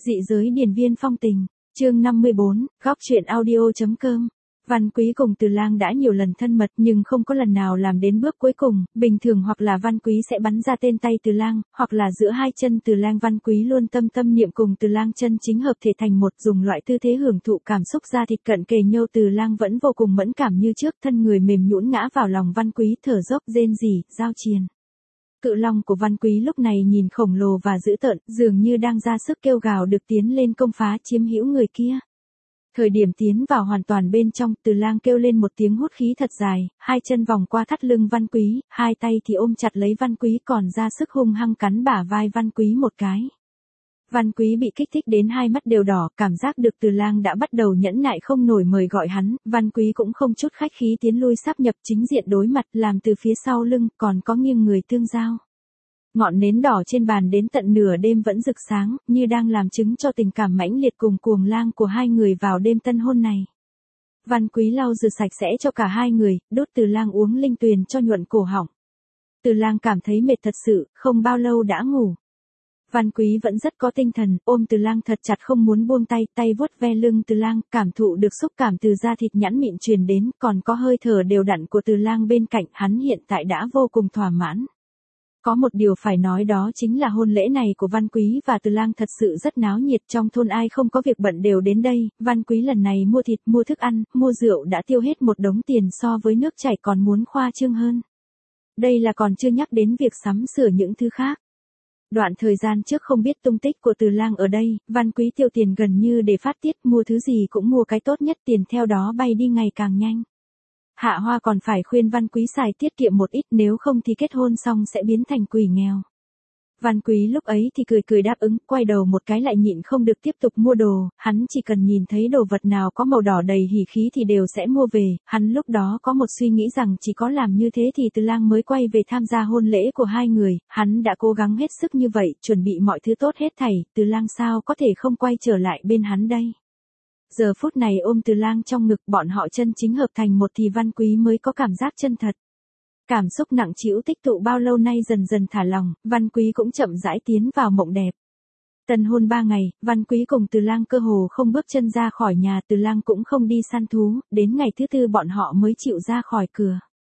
Dị giới điền viên phong tình, chương 54, góc truyện audio.com. Văn Quý cùng Từ Lang đã nhiều lần thân mật nhưng không có lần nào làm đến bước cuối cùng, bình thường hoặc là Văn Quý sẽ bắn ra tên tay Từ Lang, hoặc là giữa hai chân Từ Lang. Văn Quý luôn tâm niệm cùng Từ Lang chân chính hợp thể thành một, dùng loại tư thế hưởng thụ cảm xúc da thịt cận kề nhau. Từ Lang vẫn vô cùng mẫn cảm như trước, thân người mềm nhũn ngã vào lòng Văn Quý, thở dốc rên rỉ, giao triền. Cự long của Văn Quý lúc này nhìn khổng lồ và dữ tợn, dường như đang ra sức kêu gào được tiến lên công phá chiếm hữu người kia. Thời điểm tiến vào hoàn toàn bên trong, Từ Lang kêu lên một tiếng hút khí thật dài, hai chân vòng qua thắt lưng Văn Quý, hai tay thì ôm chặt lấy Văn Quý, còn ra sức hung hăng cắn bả vai Văn Quý một cái. Văn Quý bị kích thích đến hai mắt đều đỏ, cảm giác được Từ Lang đã bắt đầu nhẫn nại không nổi mời gọi hắn, Văn Quý cũng không chút khách khí tiến lui sáp nhập chính diện đối mặt, làm từ phía sau lưng, còn có nghiêng người tương giao. Ngọn nến đỏ trên bàn đến tận nửa đêm vẫn rực sáng, như đang làm chứng cho tình cảm mãnh liệt cùng cuồng lang của hai người vào đêm tân hôn này. Văn Quý lau rửa sạch sẽ cho cả hai người, đốt Từ Lang uống linh tuyền cho nhuận cổ họng. Từ Lang cảm thấy mệt thật sự, không bao lâu đã ngủ. Văn Quý vẫn rất có tinh thần, ôm Từ Lang thật chặt không muốn buông tay, tay vuốt ve lưng Từ Lang, cảm thụ được xúc cảm từ da thịt nhẵn mịn truyền đến, còn có hơi thở đều đặn của Từ Lang bên cạnh, hắn hiện tại đã vô cùng thỏa mãn. Có một điều phải nói đó chính là hôn lễ này của Văn Quý và Từ Lang thật sự rất náo nhiệt, trong thôn ai không có việc bận đều đến đây. Văn Quý lần này mua thịt, mua thức ăn, mua rượu đã tiêu hết một đống tiền, so với nước chảy còn muốn khoa trương hơn. Đây là còn chưa nhắc đến việc sắm sửa những thứ khác. Đoạn thời gian trước không biết tung tích của Từ Lang ở đây, Văn Quý tiêu tiền gần như để phát tiết, mua thứ gì cũng mua cái tốt nhất, tiền theo đó bay đi ngày càng nhanh. Hạ Hoa còn phải khuyên Văn Quý xài tiết kiệm một ít, nếu không thì kết hôn xong sẽ biến thành quỷ nghèo. Văn Quý lúc ấy thì cười đáp ứng, quay đầu một cái lại nhịn không được tiếp tục mua đồ, hắn chỉ cần nhìn thấy đồ vật nào có màu đỏ đầy hỉ khí thì đều sẽ mua về. Hắn lúc đó có một suy nghĩ rằng chỉ có làm như thế thì Từ Lang mới quay về tham gia hôn lễ của hai người, hắn đã cố gắng hết sức như vậy, chuẩn bị mọi thứ tốt hết thảy, Từ Lang sao có thể không quay trở lại bên hắn đây. Giờ phút này ôm Từ Lang trong ngực, bọn họ chân chính hợp thành một thì Văn Quý mới có cảm giác chân thật. Cảm xúc nặng trĩu tích tụ bao lâu nay dần dần thả lỏng, Văn Quý cũng chậm rãi tiến vào mộng đẹp. Tân hôn 3 ngày, Văn Quý cùng Từ Lang cơ hồ không bước chân ra khỏi nhà, Từ Lang cũng không đi săn thú, đến ngày thứ tư bọn họ mới chịu ra khỏi cửa.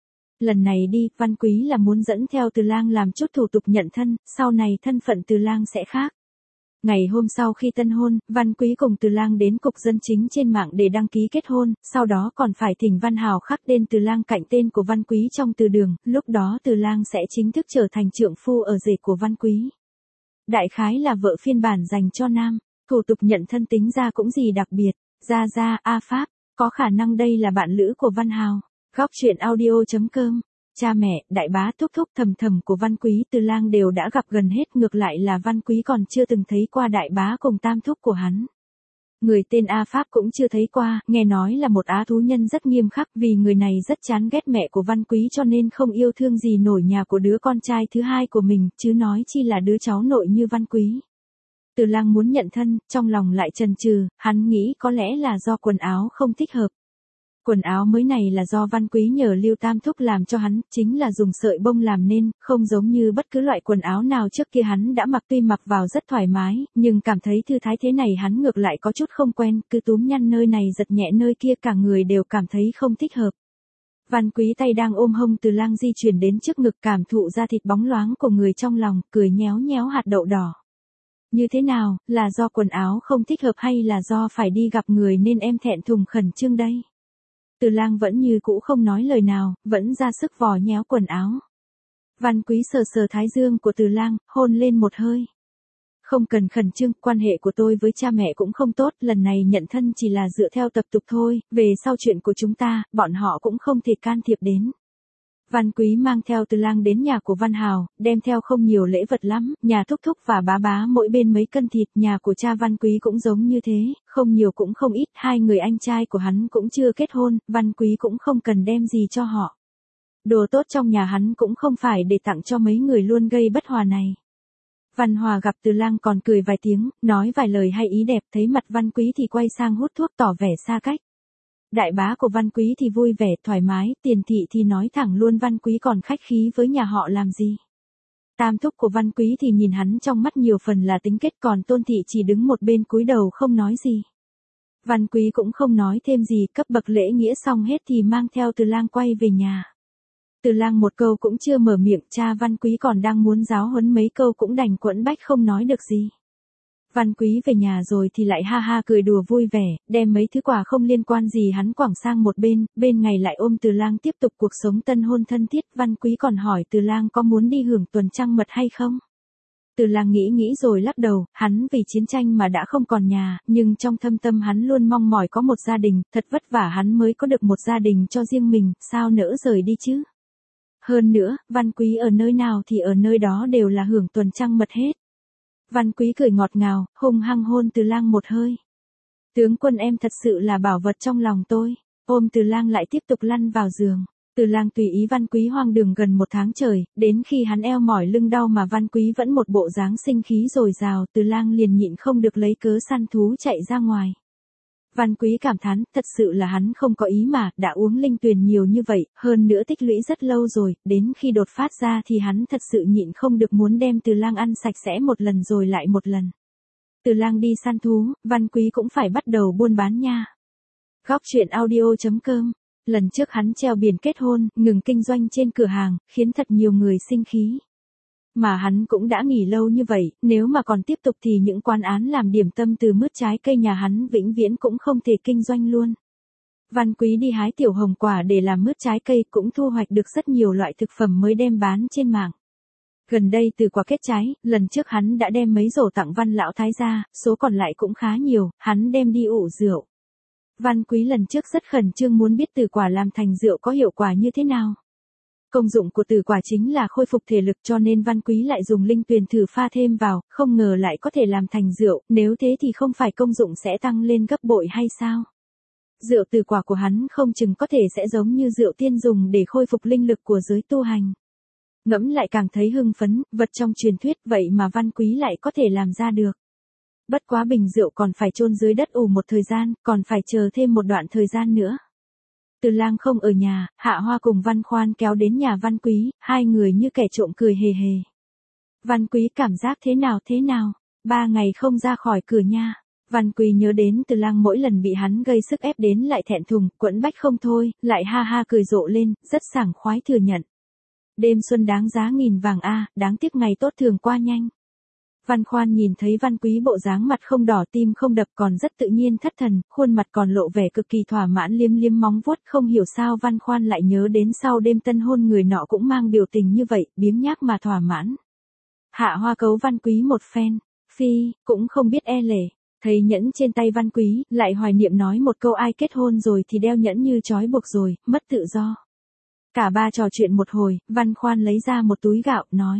Lần này đi, Văn Quý là muốn dẫn theo Từ Lang làm chút thủ tục nhận thân, sau này thân phận Từ Lang sẽ khác. Ngày hôm sau khi tân hôn, Văn Quý cùng Từ Lang đến cục dân chính trên mạng để đăng ký kết hôn, sau đó còn phải thỉnh Văn Hào khắc tên Từ Lang cạnh tên của Văn Quý trong từ đường, lúc đó Từ Lang sẽ chính thức trở thành trượng phu ở rể của Văn Quý. Đại khái là vợ phiên bản dành cho nam, thủ tục nhận thân tính ra cũng gì đặc biệt, ra A Pháp, có khả năng đây là bạn lữ của Văn Hào. Góc truyện audio.com. Cha mẹ, đại bá, thúc thúc, thầm của Văn Quý, Từ Lang đều đã gặp gần hết, ngược lại là Văn Quý còn chưa từng thấy qua đại bá cùng tam thúc của hắn. Người tên A Pháp cũng chưa thấy qua, nghe nói là một á thú nhân rất nghiêm khắc, vì người này rất chán ghét mẹ của Văn Quý cho nên không yêu thương gì nổi nhà của đứa con trai thứ hai của mình, chứ nói chi là đứa cháu nội như Văn Quý. Từ Lang muốn nhận thân, trong lòng lại chần chừ, hắn nghĩ có lẽ là do quần áo không thích hợp. Quần áo mới này là do Văn Quý nhờ Lưu Tam Thúc làm cho hắn, chính là dùng sợi bông làm nên, không giống như bất cứ loại quần áo nào trước kia hắn đã mặc, tuy mặc vào rất thoải mái, nhưng cảm thấy thư thái thế này hắn ngược lại có chút không quen, cứ túm nhăn nơi này giật nhẹ nơi kia, cả người đều cảm thấy không thích hợp. Văn Quý tay đang ôm hông Từ Lang di chuyển đến trước ngực, cảm thụ da thịt bóng loáng của người trong lòng, cười nhéo hạt đậu đỏ. Như thế nào, là do quần áo không thích hợp hay là do phải đi gặp người nên em thẹn thùng khẩn trương đây? Từ Lang vẫn như cũ không nói lời nào, vẫn ra sức vò nhéo quần áo. Văn Quý sờ thái dương của Từ Lang, hôn lên một hơi. Không cần khẩn trương, quan hệ của tôi với cha mẹ cũng không tốt, lần này nhận thân chỉ là dựa theo tập tục thôi, về sau chuyện của chúng ta, bọn họ cũng không thể can thiệp đến. Văn Quý mang theo Từ Lang đến nhà của Văn Hào, đem theo không nhiều lễ vật lắm, nhà thúc thúc và bá mỗi bên mấy cân thịt, nhà của cha Văn Quý cũng giống như thế, không nhiều cũng không ít, hai người anh trai của hắn cũng chưa kết hôn, Văn Quý cũng không cần đem gì cho họ. Đồ tốt trong nhà hắn cũng không phải để tặng cho mấy người luôn gây bất hòa này. Văn Hòa gặp Từ Lang còn cười vài tiếng, nói vài lời hay ý đẹp, thấy mặt Văn Quý thì quay sang hút thuốc tỏ vẻ xa cách. Đại bá của Văn Quý thì vui vẻ, thoải mái, Tiền thị thì nói thẳng luôn Văn Quý còn khách khí với nhà họ làm gì. Tam thúc của Văn Quý thì nhìn hắn trong mắt nhiều phần là tính kết, còn Tôn thị chỉ đứng một bên cúi đầu không nói gì. Văn Quý cũng không nói thêm gì, cấp bậc lễ nghĩa xong hết thì mang theo Từ Lang quay về nhà. Từ Lang một câu cũng chưa mở miệng, cha Văn Quý còn đang muốn giáo huấn mấy câu cũng đành quẫn bách không nói được gì. Văn Quý về nhà rồi thì lại ha ha cười đùa vui vẻ, đem mấy thứ quà không liên quan gì hắn quẳng sang một bên ngày lại ôm Từ Lang tiếp tục cuộc sống tân hôn thân thiết. Văn Quý còn hỏi Từ Lang có muốn đi hưởng tuần trăng mật hay không. Từ Lang nghĩ rồi lắc đầu, hắn vì chiến tranh mà đã không còn nhà, nhưng trong thâm tâm hắn luôn mong mỏi có một gia đình, thật vất vả hắn mới có được một gia đình cho riêng mình, sao nỡ rời đi chứ. Hơn nữa, Văn Quý ở nơi nào thì ở nơi đó đều là hưởng tuần trăng mật hết. Văn Quý cười ngọt ngào, hung hăng hôn Từ Lang một hơi. Tướng quân em thật sự là bảo vật trong lòng tôi. Ôm Từ Lang lại tiếp tục lăn vào giường. Từ Lang tùy ý Văn Quý hoang đường gần một tháng trời, đến khi hắn eo mỏi lưng đau mà Văn Quý vẫn một bộ dáng sinh khí dồi dào, Từ Lang liền nhịn không được lấy cớ săn thú chạy ra ngoài. Văn Quý cảm thán, thật sự là hắn không có ý mà, đã uống linh tuyền nhiều như vậy, hơn nữa tích lũy rất lâu rồi, đến khi đột phát ra thì hắn thật sự nhịn không được muốn đem Từ Lang ăn sạch sẽ một lần rồi lại một lần. Từ Lang đi săn thú, Văn Quý cũng phải bắt đầu buôn bán nha. Góc truyện audio.com. Lần trước hắn treo biển kết hôn, ngừng kinh doanh trên cửa hàng, khiến thật nhiều người sinh khí. Mà hắn cũng đã nghỉ lâu như vậy, nếu mà còn tiếp tục thì những quán án làm điểm tâm từ mứt trái cây nhà hắn vĩnh viễn cũng không thể kinh doanh luôn. Văn Quý đi hái tiểu hồng quả để làm mứt trái cây, cũng thu hoạch được rất nhiều loại thực phẩm mới đem bán trên mạng. Gần đây từ quả kết trái, lần trước hắn đã đem mấy rổ tặng Văn lão thái gia, số còn lại cũng khá nhiều, hắn đem đi ủ rượu. Văn Quý lần trước rất khẩn trương muốn biết từ quả làm thành rượu có hiệu quả như thế nào. Công dụng của từ quả chính là khôi phục thể lực, cho nên Văn Quý lại dùng linh tuyền thử pha thêm vào, không ngờ lại có thể làm thành rượu, nếu thế thì không phải công dụng sẽ tăng lên gấp bội hay sao? Rượu từ quả của hắn không chừng có thể sẽ giống như rượu tiên dùng để khôi phục linh lực của giới tu hành. Ngẫm lại càng thấy hưng phấn, vật trong truyền thuyết vậy mà Văn Quý lại có thể làm ra được. Bất quá bình rượu còn phải chôn dưới đất ủ một thời gian, còn phải chờ thêm một đoạn thời gian nữa. Từ Lang không ở nhà, Hạ Hoa cùng Văn Khoan kéo đến nhà Văn Quý, hai người như kẻ trộm cười hề hề. Văn Quý cảm giác thế nào? 3 ngày không ra khỏi cửa nha. Văn Quý nhớ đến Từ Lang mỗi lần bị hắn gây sức ép đến lại thẹn thùng, quẫn bách không thôi, lại ha ha cười rộ lên, rất sảng khoái thừa nhận. Đêm xuân đáng giá nghìn vàng a, đáng tiếc ngày tốt thường qua nhanh. Văn Khoan nhìn thấy Văn Quý bộ dáng mặt không đỏ tim không đập còn rất tự nhiên thất thần, khuôn mặt còn lộ vẻ cực kỳ thỏa mãn liếm liếm móng vuốt, không hiểu sao Văn Khoan lại nhớ đến sau đêm tân hôn người nọ cũng mang biểu tình như vậy, biếng nhác mà thỏa mãn. Hạ Hoa cấu Văn Quý một phen, phi, cũng không biết e lệ, thấy nhẫn trên tay Văn Quý, lại hoài niệm nói một câu ai kết hôn rồi thì đeo nhẫn như trói buộc rồi, mất tự do. Cả ba trò chuyện một hồi, Văn Khoan lấy ra một túi gạo, nói.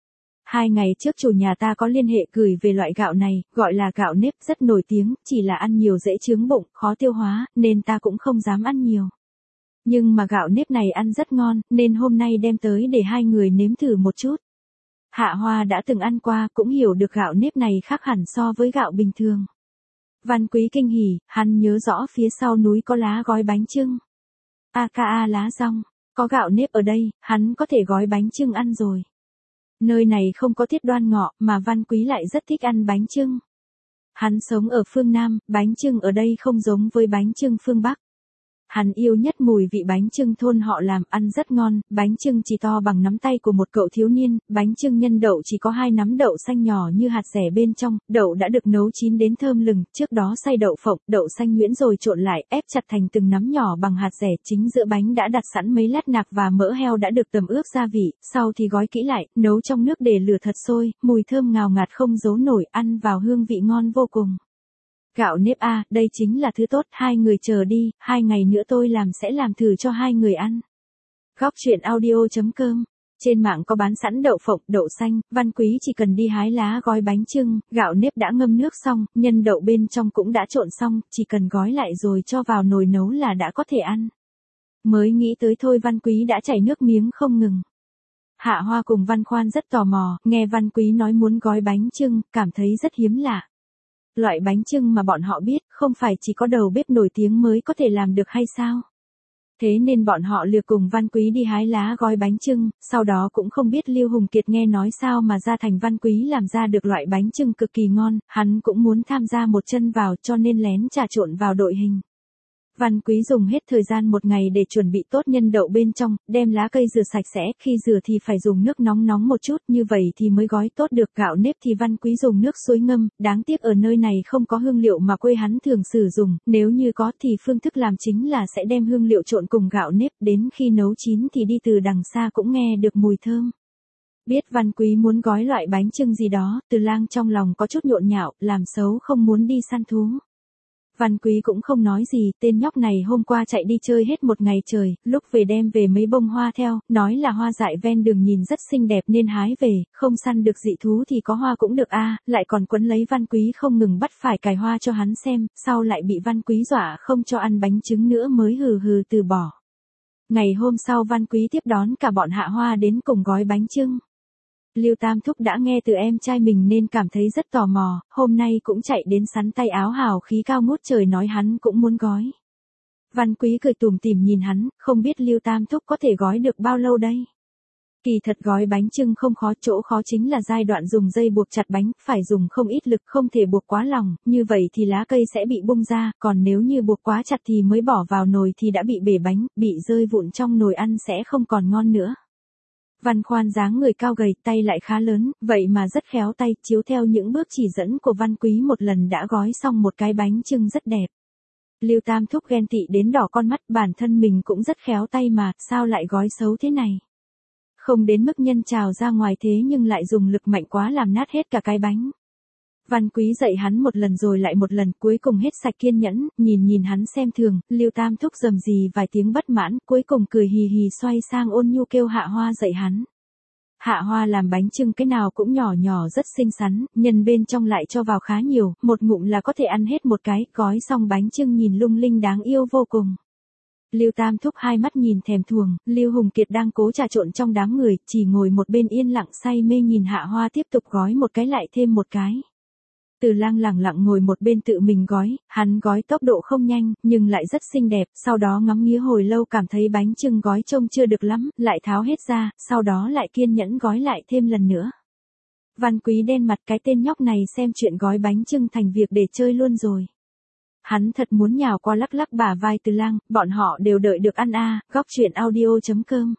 2 ngày trước chủ nhà ta có liên hệ gửi về loại gạo này, gọi là gạo nếp, rất nổi tiếng, chỉ là ăn nhiều dễ chướng bụng, khó tiêu hóa, nên ta cũng không dám ăn nhiều. Nhưng mà gạo nếp này ăn rất ngon, nên hôm nay đem tới để hai người nếm thử một chút. Hạ Hoa đã từng ăn qua, cũng hiểu được gạo nếp này khác hẳn so với gạo bình thường. Văn Quý kinh hỉ, hắn nhớ rõ phía sau núi có lá gói bánh chưng. Aka lá rong, có gạo nếp ở đây, hắn có thể gói bánh chưng ăn rồi. Nơi này không có tiết đoan ngọ, mà Văn Quý lại rất thích ăn bánh chưng. Hắn sống ở phương Nam, bánh chưng ở đây không giống với bánh chưng phương Bắc. Hắn yêu nhất mùi vị bánh chưng thôn họ làm, ăn rất ngon, bánh chưng chỉ to bằng nắm tay của một cậu thiếu niên, bánh chưng nhân đậu chỉ có 2 nắm đậu xanh nhỏ như hạt dẻ bên trong, đậu đã được nấu chín đến thơm lừng, trước đó xay đậu phộng, đậu xanh nhuyễn rồi trộn lại, ép chặt thành từng nắm nhỏ bằng hạt dẻ, chính giữa bánh đã đặt sẵn mấy lát nạc và mỡ heo đã được tẩm ướp gia vị, sau thì gói kỹ lại, nấu trong nước để lửa thật sôi, mùi thơm ngào ngạt không giấu nổi, ăn vào hương vị ngon vô cùng. Gạo nếp a, đây chính là thứ tốt, hai người chờ đi, 2 ngày nữa tôi sẽ làm thử cho hai người ăn. Góc truyện audio.com. Trên mạng có bán sẵn đậu phộng, đậu xanh, Văn Quý chỉ cần đi hái lá gói bánh chưng, gạo nếp đã ngâm nước xong, nhân đậu bên trong cũng đã trộn xong, chỉ cần gói lại rồi cho vào nồi nấu là đã có thể ăn. Mới nghĩ tới thôi Văn Quý đã chảy nước miếng không ngừng. Hạ Hoa cùng Văn Khoan rất tò mò, nghe Văn Quý nói muốn gói bánh chưng, cảm thấy rất hiếm lạ. Loại bánh chưng mà bọn họ biết, không phải chỉ có đầu bếp nổi tiếng mới có thể làm được hay sao? Thế nên bọn họ lừa cùng Văn Quý đi hái lá gói bánh chưng, sau đó cũng không biết Lưu Hùng Kiệt nghe nói sao mà ra thành Văn Quý làm ra được loại bánh chưng cực kỳ ngon, hắn cũng muốn tham gia một chân vào cho nên lén trà trộn vào đội hình. Văn Quý dùng hết thời gian một ngày để chuẩn bị tốt nhân đậu bên trong, đem lá cây rửa sạch sẽ, khi rửa thì phải dùng nước nóng nóng một chút, như vậy thì mới gói tốt được. Gạo nếp thì Văn Quý dùng nước suối ngâm, đáng tiếc ở nơi này không có hương liệu mà quê hắn thường sử dụng, nếu như có thì phương thức làm chính là sẽ đem hương liệu trộn cùng gạo nếp, đến khi nấu chín thì đi từ đằng xa cũng nghe được mùi thơm. Biết Văn Quý muốn gói loại bánh chưng gì đó, Từ Lang trong lòng có chút nhộn nhạo, làm xấu không muốn đi săn thú. Văn Quý cũng không nói gì, tên nhóc này hôm qua chạy đi chơi hết một ngày trời, lúc về đem về mấy bông hoa theo, nói là hoa dại ven đường nhìn rất xinh đẹp nên hái về, không săn được dị thú thì có hoa cũng được a, lại còn quấn lấy Văn Quý không ngừng bắt phải cài hoa cho hắn xem, sau lại bị Văn Quý dọa không cho ăn bánh trứng nữa mới hừ hừ từ bỏ. Ngày hôm sau Văn Quý tiếp đón cả bọn Hạ Hoa đến cùng gói bánh chưng. Lưu Tam Thúc đã nghe từ em trai mình nên cảm thấy rất tò mò, hôm nay cũng chạy đến sắn tay áo hào khí cao ngút trời nói hắn cũng muốn gói. Văn Quý cười tủm tỉm nhìn hắn, không biết Lưu Tam Thúc có thể gói được bao lâu đây. Kỳ thật gói bánh chưng không khó, chỗ khó chính là giai đoạn dùng dây buộc chặt bánh, phải dùng không ít lực, không thể buộc quá lòng, như vậy thì lá cây sẽ bị bung ra, còn nếu như buộc quá chặt thì mới bỏ vào nồi thì đã bị bể bánh, bị rơi vụn trong nồi ăn sẽ không còn ngon nữa. Văn Khoan dáng người cao gầy, tay lại khá lớn, vậy mà rất khéo tay, chiếu theo những bước chỉ dẫn của Văn Quý một lần đã gói xong một cái bánh chưng rất đẹp. Lưu Tam Thúc ghen tị đến đỏ con mắt, bản thân mình cũng rất khéo tay mà, sao lại gói xấu thế này. Không đến mức nhân trào ra ngoài thế nhưng lại dùng lực mạnh quá làm nát hết cả cái bánh. Văn Quý dạy hắn một lần rồi lại một lần, cuối cùng hết sạch kiên nhẫn, nhìn hắn xem thường, Lưu Tam Thúc rầm rì vài tiếng bất mãn, cuối cùng cười hì hì xoay sang ôn nhu kêu Hạ Hoa dạy hắn. Hạ Hoa làm bánh chưng cái nào cũng nhỏ nhỏ rất xinh xắn, nhân bên trong lại cho vào khá nhiều, một ngụm là có thể ăn hết một cái, gói xong bánh chưng nhìn lung linh đáng yêu vô cùng. Lưu Tam Thúc hai mắt nhìn thèm thuồng, Lưu Hùng Kiệt đang cố trà trộn trong đám người, chỉ ngồi một bên yên lặng say mê nhìn Hạ Hoa tiếp tục gói một cái lại thêm một cái. Từ Lang lẳng lặng ngồi một bên tự mình gói, hắn gói tốc độ không nhanh, nhưng lại rất xinh đẹp, sau đó ngắm nghía hồi lâu cảm thấy bánh chưng gói trông chưa được lắm, lại tháo hết ra, sau đó lại kiên nhẫn gói lại thêm lần nữa. Văn Quý đen mặt, cái tên nhóc này xem chuyện gói bánh chưng thành việc để chơi luôn rồi. Hắn thật muốn nhào qua lắc lắc bả vai Từ Lang, bọn họ đều đợi được ăn a, goctruyện.audio.com.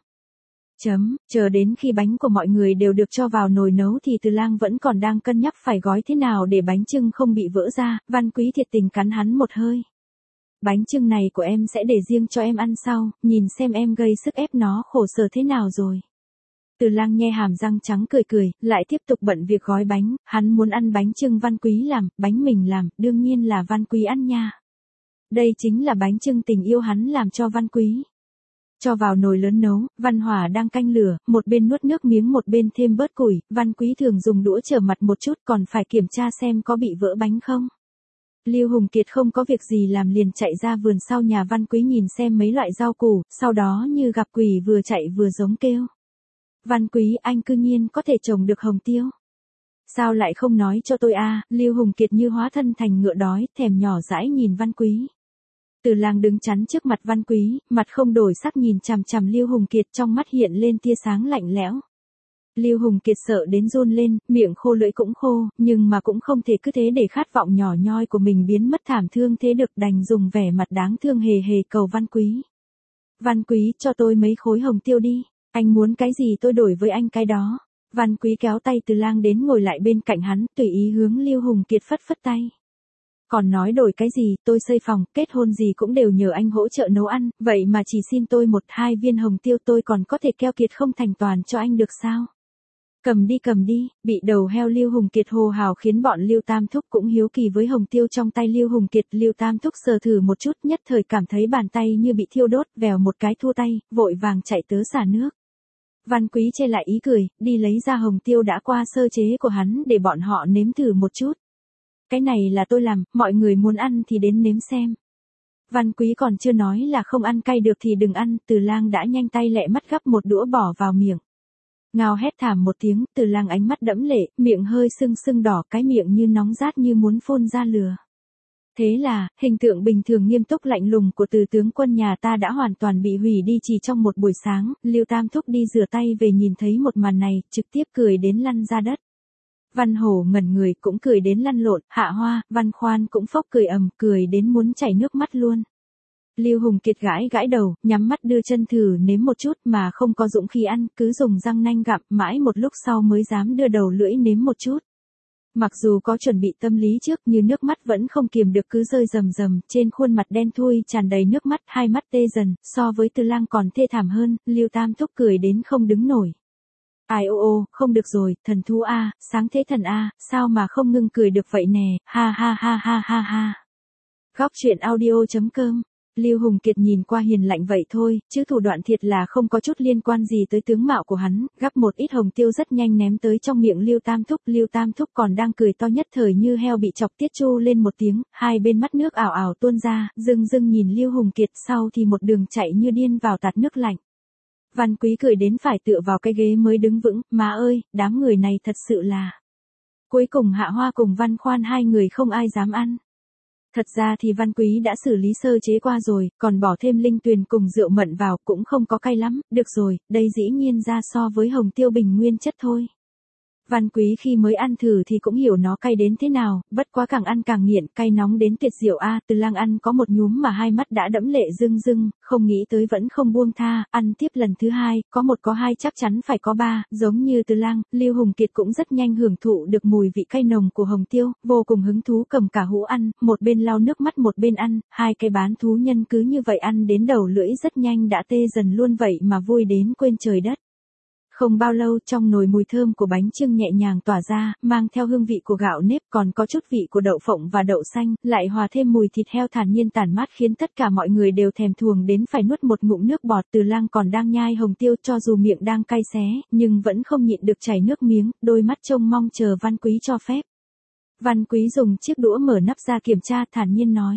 Chờ đến khi bánh của mọi người đều được cho vào nồi nấu thì Từ Lang vẫn còn đang cân nhắc phải gói thế nào để bánh chưng không bị vỡ ra, Văn Quý thiệt tình cắn hắn một hơi. Bánh chưng này của em sẽ để riêng cho em ăn sau, nhìn xem em gây sức ép nó khổ sở thế nào rồi. Từ Lang nhe hàm răng trắng cười cười, lại tiếp tục bận việc gói bánh, hắn muốn ăn bánh chưng Văn Quý làm, bánh mình làm, đương nhiên là Văn Quý ăn nha. Đây chính là bánh chưng tình yêu hắn làm cho Văn Quý. Cho vào nồi lớn nấu, Văn Hỏa đang canh lửa, một bên nuốt nước miếng một bên thêm bớt củi, Văn Quý thường dùng đũa trở mặt một chút còn phải kiểm tra xem có bị vỡ bánh không. Lưu Hùng Kiệt không có việc gì làm liền chạy ra vườn sau nhà Văn Quý nhìn xem mấy loại rau củ, sau đó như gặp quỷ vừa chạy vừa giống kêu. Văn Quý, anh cư nhiên có thể trồng được hồng tiêu. Sao lại không nói cho tôi a? Lưu Hùng Kiệt như hóa thân thành ngựa đói, thèm nhỏ dãi nhìn Văn Quý. Từ Lang đứng chắn trước mặt Văn Quý, mặt không đổi sắc nhìn chằm chằm Lưu Hùng Kiệt, trong mắt hiện lên tia sáng lạnh lẽo. Lưu Hùng Kiệt sợ đến run lên, miệng khô lưỡi cũng khô, nhưng mà cũng không thể cứ thế để khát vọng nhỏ nhoi của mình biến mất thảm thương thế được, đành dùng vẻ mặt đáng thương hề hề cầu Văn Quý. Văn Quý, cho tôi mấy khối hồng tiêu đi, anh muốn cái gì tôi đổi với anh cái đó. Văn Quý kéo tay Từ Lang đến ngồi lại bên cạnh hắn, tùy ý hướng Lưu Hùng Kiệt phất phất tay. Còn nói đổi cái gì, tôi xây phòng, kết hôn gì cũng đều nhờ anh hỗ trợ nấu ăn, vậy mà chỉ xin tôi 1-2 viên hồng tiêu tôi còn có thể keo kiệt không thành toàn cho anh được sao? Cầm đi, bị đầu heo Lưu Hùng Kiệt hô hào khiến bọn Lưu Tam Thúc cũng hiếu kỳ với hồng tiêu trong tay Lưu Hùng Kiệt. Lưu Tam Thúc sờ thử một chút nhất thời cảm thấy bàn tay như bị thiêu đốt, vèo một cái thua tay, vội vàng chạy tớ xả nước. Văn Quý che lại ý cười, đi lấy ra hồng tiêu đã qua sơ chế của hắn để bọn họ nếm thử một chút. Cái này là tôi làm, mọi người muốn ăn thì đến nếm xem. Văn Quý còn chưa nói là không ăn cay được thì đừng ăn, Từ Lang đã nhanh tay lẹ mắt gắp một đũa bỏ vào miệng. Ngao hét thảm một tiếng, Từ Lang ánh mắt đẫm lệ, miệng hơi sưng sưng đỏ, cái miệng như nóng rát như muốn phun ra lửa. Thế là, hình tượng bình thường nghiêm túc lạnh lùng của từ tướng quân nhà ta đã hoàn toàn bị hủy đi chỉ trong một buổi sáng, Lưu Tam Thúc đi rửa tay về nhìn thấy một màn này, trực tiếp cười đến lăn ra đất. Văn Hổ ngẩn người cũng cười đến lăn lộn, Hạ Hoa, Văn Khoan cũng phốc cười ầm, cười đến muốn chảy nước mắt luôn. Lưu Hùng Kiệt gãi gãi đầu, nhắm mắt đưa chân thử nếm một chút mà không có dũng khí ăn, cứ dùng răng nanh gặm, mãi một lúc sau mới dám đưa đầu lưỡi nếm một chút. Mặc dù có chuẩn bị tâm lý trước nhưng nước mắt vẫn không kiềm được cứ rơi rầm rầm, trên khuôn mặt đen thui tràn đầy nước mắt, hai mắt tê dần, so với Từ Lang còn thê thảm hơn, Lưu Tam Thúc cười đến không đứng nổi. Ai ô ô, không được rồi, thần thú a, sáng thế thần a, sao mà không ngưng cười được vậy nè, ha ha ha ha ha ha. Góc truyện audio.com. Lưu Hùng Kiệt nhìn qua hiền lạnh vậy thôi, chứ thủ đoạn thiệt là không có chút liên quan gì tới tướng mạo của hắn, gắp một ít hồng tiêu rất nhanh ném tới trong miệng Lưu Tam Thúc còn đang cười to nhất thời như heo bị chọc tiết chu lên một tiếng, hai bên mắt nước ảo ảo tuôn ra, dưng dưng nhìn Lưu Hùng Kiệt sau thì một đường chạy như điên vào tạt nước lạnh. Văn Quý cười đến phải tựa vào cái ghế mới đứng vững, má ơi, đám người này thật sự là. Cuối cùng Hạ Hoa cùng Văn Khoan hai người không ai dám ăn. Thật ra thì Văn Quý đã xử lý sơ chế qua rồi, còn bỏ thêm linh tuyền cùng rượu mận vào cũng không có cay lắm, được rồi, đây dĩ nhiên ra so với hồng tiêu bình nguyên chất thôi. Văn Quý khi mới ăn thử thì cũng hiểu nó cay đến thế nào, bất quá càng ăn càng nghiện, cay nóng đến tuyệt diệu a. Từ Lang ăn có một nhúm mà hai mắt đã đẫm lệ rưng rưng, không nghĩ tới vẫn không buông tha, ăn tiếp lần thứ hai, có một có hai chắc chắn phải có ba, giống như Từ Lang, Lưu Hùng Kiệt cũng rất nhanh hưởng thụ được mùi vị cay nồng của hồng tiêu, vô cùng hứng thú cầm cả hũ ăn, một bên lau nước mắt một bên ăn, hai cái bán thú nhân cứ như vậy ăn đến đầu lưỡi rất nhanh đã tê dần luôn vậy mà vui đến quên trời đất. Không bao lâu trong nồi mùi thơm của bánh chưng nhẹ nhàng tỏa ra, mang theo hương vị của gạo nếp còn có chút vị của đậu phộng và đậu xanh, lại hòa thêm mùi thịt heo thản nhiên tản mát khiến tất cả mọi người đều thèm thuồng đến phải nuốt một ngụm nước bọt. Từ Lang còn đang nhai hồng tiêu cho dù miệng đang cay xé, nhưng vẫn không nhịn được chảy nước miếng, đôi mắt trông mong chờ Văn Quý cho phép. Văn Quý dùng chiếc đũa mở nắp ra kiểm tra thản nhiên nói.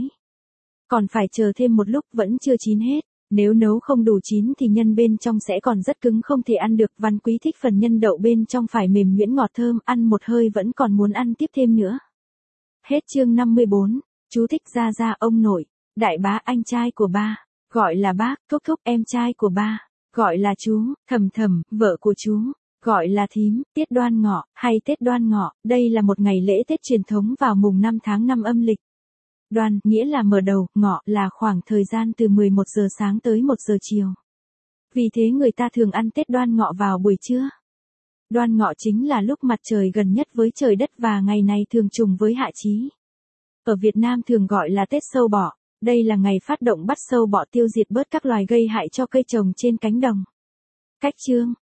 Còn phải chờ thêm một lúc vẫn chưa chín hết. Nếu nấu không đủ chín thì nhân bên trong sẽ còn rất cứng không thể ăn được. Văn Quý thích phần nhân đậu bên trong phải mềm nhuyễn ngọt thơm, ăn một hơi vẫn còn muốn ăn tiếp thêm nữa. Hết chương 54, chú thích ra ra ông nội, đại bá anh trai của ba, gọi là bác, thúc thúc em trai của ba, gọi là chú, thầm thầm, vợ của chú, gọi là thím, tiết Đoan Ngọ, hay Tết Đoan Ngọ, đây là một ngày lễ Tết truyền thống vào mùng 5 tháng 5 âm lịch. Đoan, nghĩa là mở đầu, ngọ là khoảng thời gian từ 11 giờ sáng tới 1 giờ chiều. Vì thế người ta thường ăn Tết Đoan Ngọ vào buổi trưa. Đoan Ngọ chính là lúc mặt trời gần nhất với trời đất và ngày này thường trùng với hạ chí. Ở Việt Nam thường gọi là Tết Sâu Bọ, đây là ngày phát động bắt sâu bọ tiêu diệt bớt các loài gây hại cho cây trồng trên cánh đồng. Cách chương